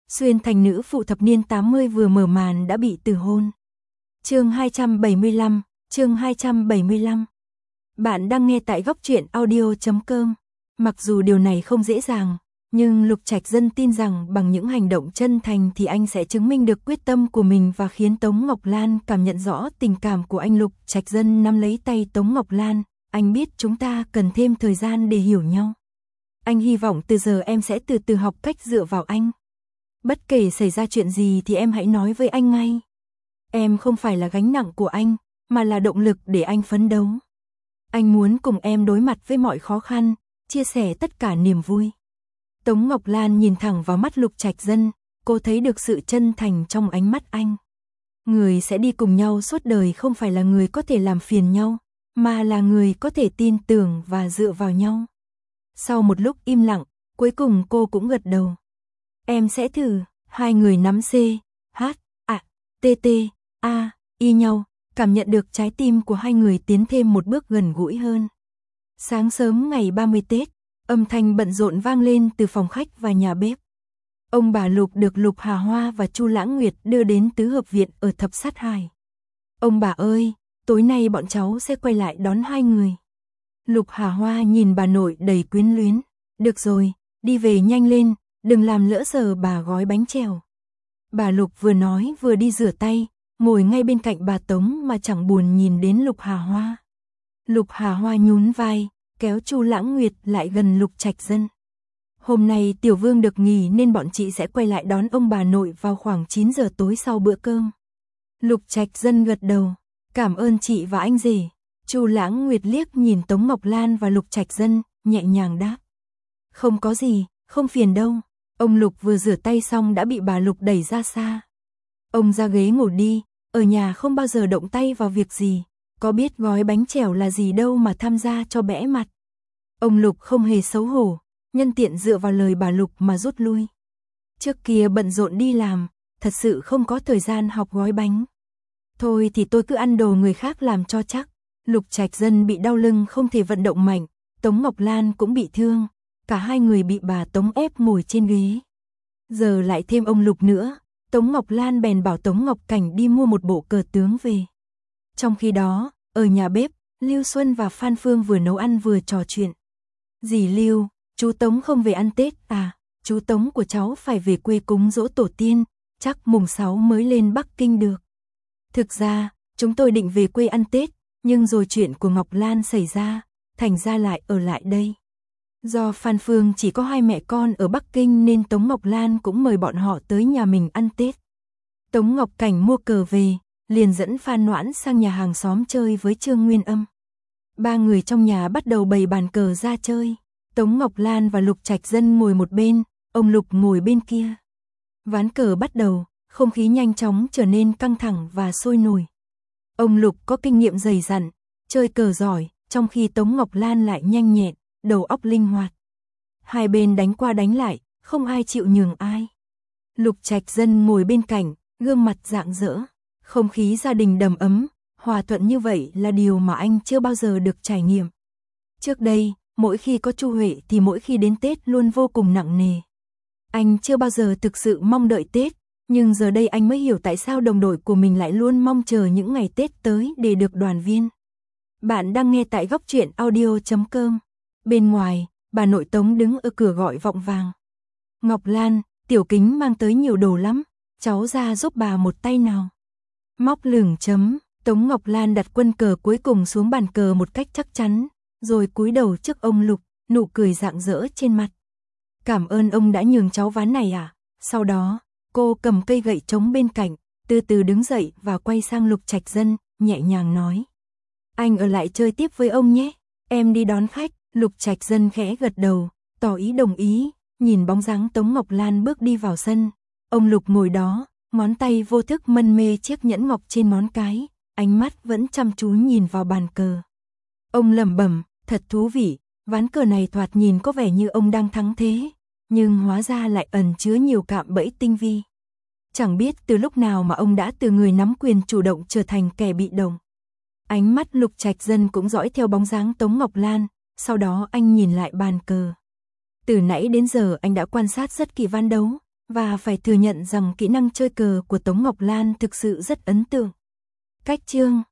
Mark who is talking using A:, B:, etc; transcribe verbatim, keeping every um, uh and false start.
A: Xuyên thành nữ phụ thập niên tám mươi vừa mở màn đã bị từ hôn. Chương hai trăm bảy mươi lăm, chương hai trăm bảy mươi lăm. Bạn đang nghe tại góc truyện audio chấm com. Mặc dù điều này không dễ dàng, nhưng Lục Trạch Dân tin rằng bằng những hành động chân thành thì anh sẽ chứng minh được quyết tâm của mình và khiến Tống Ngọc Lan cảm nhận rõ tình cảm của anh. Lục Trạch Dân nắm lấy tay Tống Ngọc Lan, anh biết chúng ta cần thêm thời gian để hiểu nhau. Anh hy vọng từ giờ em sẽ từ từ học cách dựa vào anh. Bất kể xảy ra chuyện gì thì em hãy nói với anh ngay. Em không phải là gánh nặng của anh, mà là động lực để anh phấn đấu. Anh muốn cùng em đối mặt với mọi khó khăn, chia sẻ tất cả niềm vui. Tống Ngọc Lan nhìn thẳng vào mắt Lục Trạch Dân, cô thấy được sự chân thành trong ánh mắt anh. Người sẽ đi cùng nhau suốt đời không phải là người có thể làm phiền nhau, mà là người có thể tin tưởng và dựa vào nhau. Sau một lúc im lặng, cuối cùng cô cũng gật đầu. Em sẽ thử. Hai người nắm C, H, A, T, T, A, y nhau, cảm nhận được trái tim của hai người tiến thêm một bước gần gũi hơn. Sáng sớm ngày ba mươi Tết, âm thanh bận rộn vang lên từ phòng khách và nhà bếp. Ông bà Lục được Lục Hà Hoa và Chu Lãng Nguyệt đưa đến tứ hợp viện ở Thập Sát Hải. Ông bà ơi, tối nay bọn cháu sẽ quay lại đón hai người. Lục Hà Hoa nhìn bà nội đầy quyến luyến. Được rồi, đi về nhanh lên, đừng làm lỡ giờ bà gói bánh trèo. Bà Lục vừa nói vừa đi rửa tay, ngồi ngay bên cạnh bà Tống mà chẳng buồn nhìn đến Lục Hà Hoa. Lục Hà Hoa nhún vai, kéo Chu Lãng Nguyệt lại gần Lục Trạch Dân. Hôm nay Tiểu Vương được nghỉ nên bọn chị sẽ quay lại đón ông bà nội vào khoảng chín giờ tối sau bữa cơm. Lục Trạch Dân gật đầu, cảm ơn chị và anh rể. Chu Lãng Nguyệt liếc nhìn Tống Ngọc Lan và Lục Trạch Dân, nhẹ nhàng đáp. Không có gì, không phiền đâu. Ông Lục vừa rửa tay xong đã bị bà Lục đẩy ra xa. Ông ra ghế ngồi đi, ở nhà không bao giờ động tay vào việc gì, có biết gói bánh trèo là gì đâu mà tham gia cho bẽ mặt. Ông Lục không hề xấu hổ, nhân tiện dựa vào lời bà Lục mà rút lui. Trước kia bận rộn đi làm, thật sự không có thời gian học gói bánh. Thôi thì tôi cứ ăn đồ người khác làm cho chắc. Lục Trạch Dân bị đau lưng không thể vận động mạnh, Tống Ngọc Lan cũng bị thương, cả hai người bị bà Tống ép ngồi trên ghế. Giờ lại thêm ông Lục nữa, Tống Ngọc Lan bèn bảo Tống Ngọc Cảnh đi mua một bộ cờ tướng về. Trong khi đó, ở nhà bếp, Lưu Xuân và Phan Phương vừa nấu ăn vừa trò chuyện. Dì Lưu, chú Tống không về ăn Tết à? Chú Tống của cháu phải về quê cúng giỗ tổ tiên, chắc mùng sáu mới lên Bắc Kinh được. Thực ra, chúng tôi định về quê ăn Tết, nhưng rồi chuyện của Ngọc Lan xảy ra, thành ra lại ở lại đây. Do Phan Phương chỉ có hai mẹ con ở Bắc Kinh nên Tống Ngọc Lan cũng mời bọn họ tới nhà mình ăn Tết. Tống Ngọc Cảnh mua cờ về, liền dẫn Phan Noãn sang nhà hàng xóm chơi với Trương Nguyên Âm. Ba người trong nhà bắt đầu bày bàn cờ ra chơi. Tống Ngọc Lan và Lục Trạch Dân ngồi một bên, ông Lục ngồi bên kia. Ván cờ bắt đầu, không khí nhanh chóng trở nên căng thẳng và sôi nổi. Ông Lục có kinh nghiệm dày dặn, chơi cờ giỏi, trong khi Tống Ngọc Lan lại nhanh nhẹn, đầu óc linh hoạt. Hai bên đánh qua đánh lại, không ai chịu nhường ai. Lục Trạch Dân ngồi bên cạnh, gương mặt rạng rỡ. Không khí gia đình đầm ấm, hòa thuận như vậy là điều mà anh chưa bao giờ được trải nghiệm. Trước đây, mỗi khi có Chu Huệ thì mỗi khi đến Tết luôn vô cùng nặng nề. Anh chưa bao giờ thực sự mong đợi Tết, nhưng giờ đây anh mới hiểu tại sao đồng đội của mình lại luôn mong chờ những ngày Tết tới để được đoàn viên. Bạn đang nghe tại góc truyện audio chấm com. Bên ngoài, bà nội Tống đứng ở cửa gọi vọng vàng. Ngọc Lan, Tiểu Kính mang tới nhiều đồ lắm, cháu ra giúp bà một tay nào. Móc lửng chấm, Tống Ngọc Lan đặt quân cờ cuối cùng xuống bàn cờ một cách chắc chắn, rồi cúi đầu trước ông Lục, nụ cười rạng rỡ trên mặt. Cảm ơn ông đã nhường cháu ván này à? Sau đó, cô cầm cây gậy trống bên cạnh, từ từ đứng dậy và quay sang Lục Trạch Dân, nhẹ nhàng nói. Anh ở lại chơi tiếp với ông nhé, em đi đón khách. Lục Trạch Dân khẽ gật đầu, tỏ ý đồng ý, nhìn bóng dáng Tống Ngọc Lan bước đi vào sân. Ông Lục ngồi đó, ngón tay vô thức mân mê chiếc nhẫn ngọc trên ngón cái, ánh mắt vẫn chăm chú nhìn vào bàn cờ. Ông lẩm bẩm, thật thú vị, ván cờ này thoạt nhìn có vẻ như ông đang thắng thế, nhưng hóa ra lại ẩn chứa nhiều cạm bẫy tinh vi. Chẳng biết từ lúc nào mà ông đã từ người nắm quyền chủ động trở thành kẻ bị động. Ánh mắt Lục Trạch Dân cũng dõi theo bóng dáng Tống Ngọc Lan, sau đó anh nhìn lại bàn cờ. Từ nãy đến giờ anh đã quan sát rất kỹ ván đấu, Và phải thừa nhận rằng kỹ năng chơi cờ của Tống Ngọc Lan thực sự rất ấn tượng. Cách chương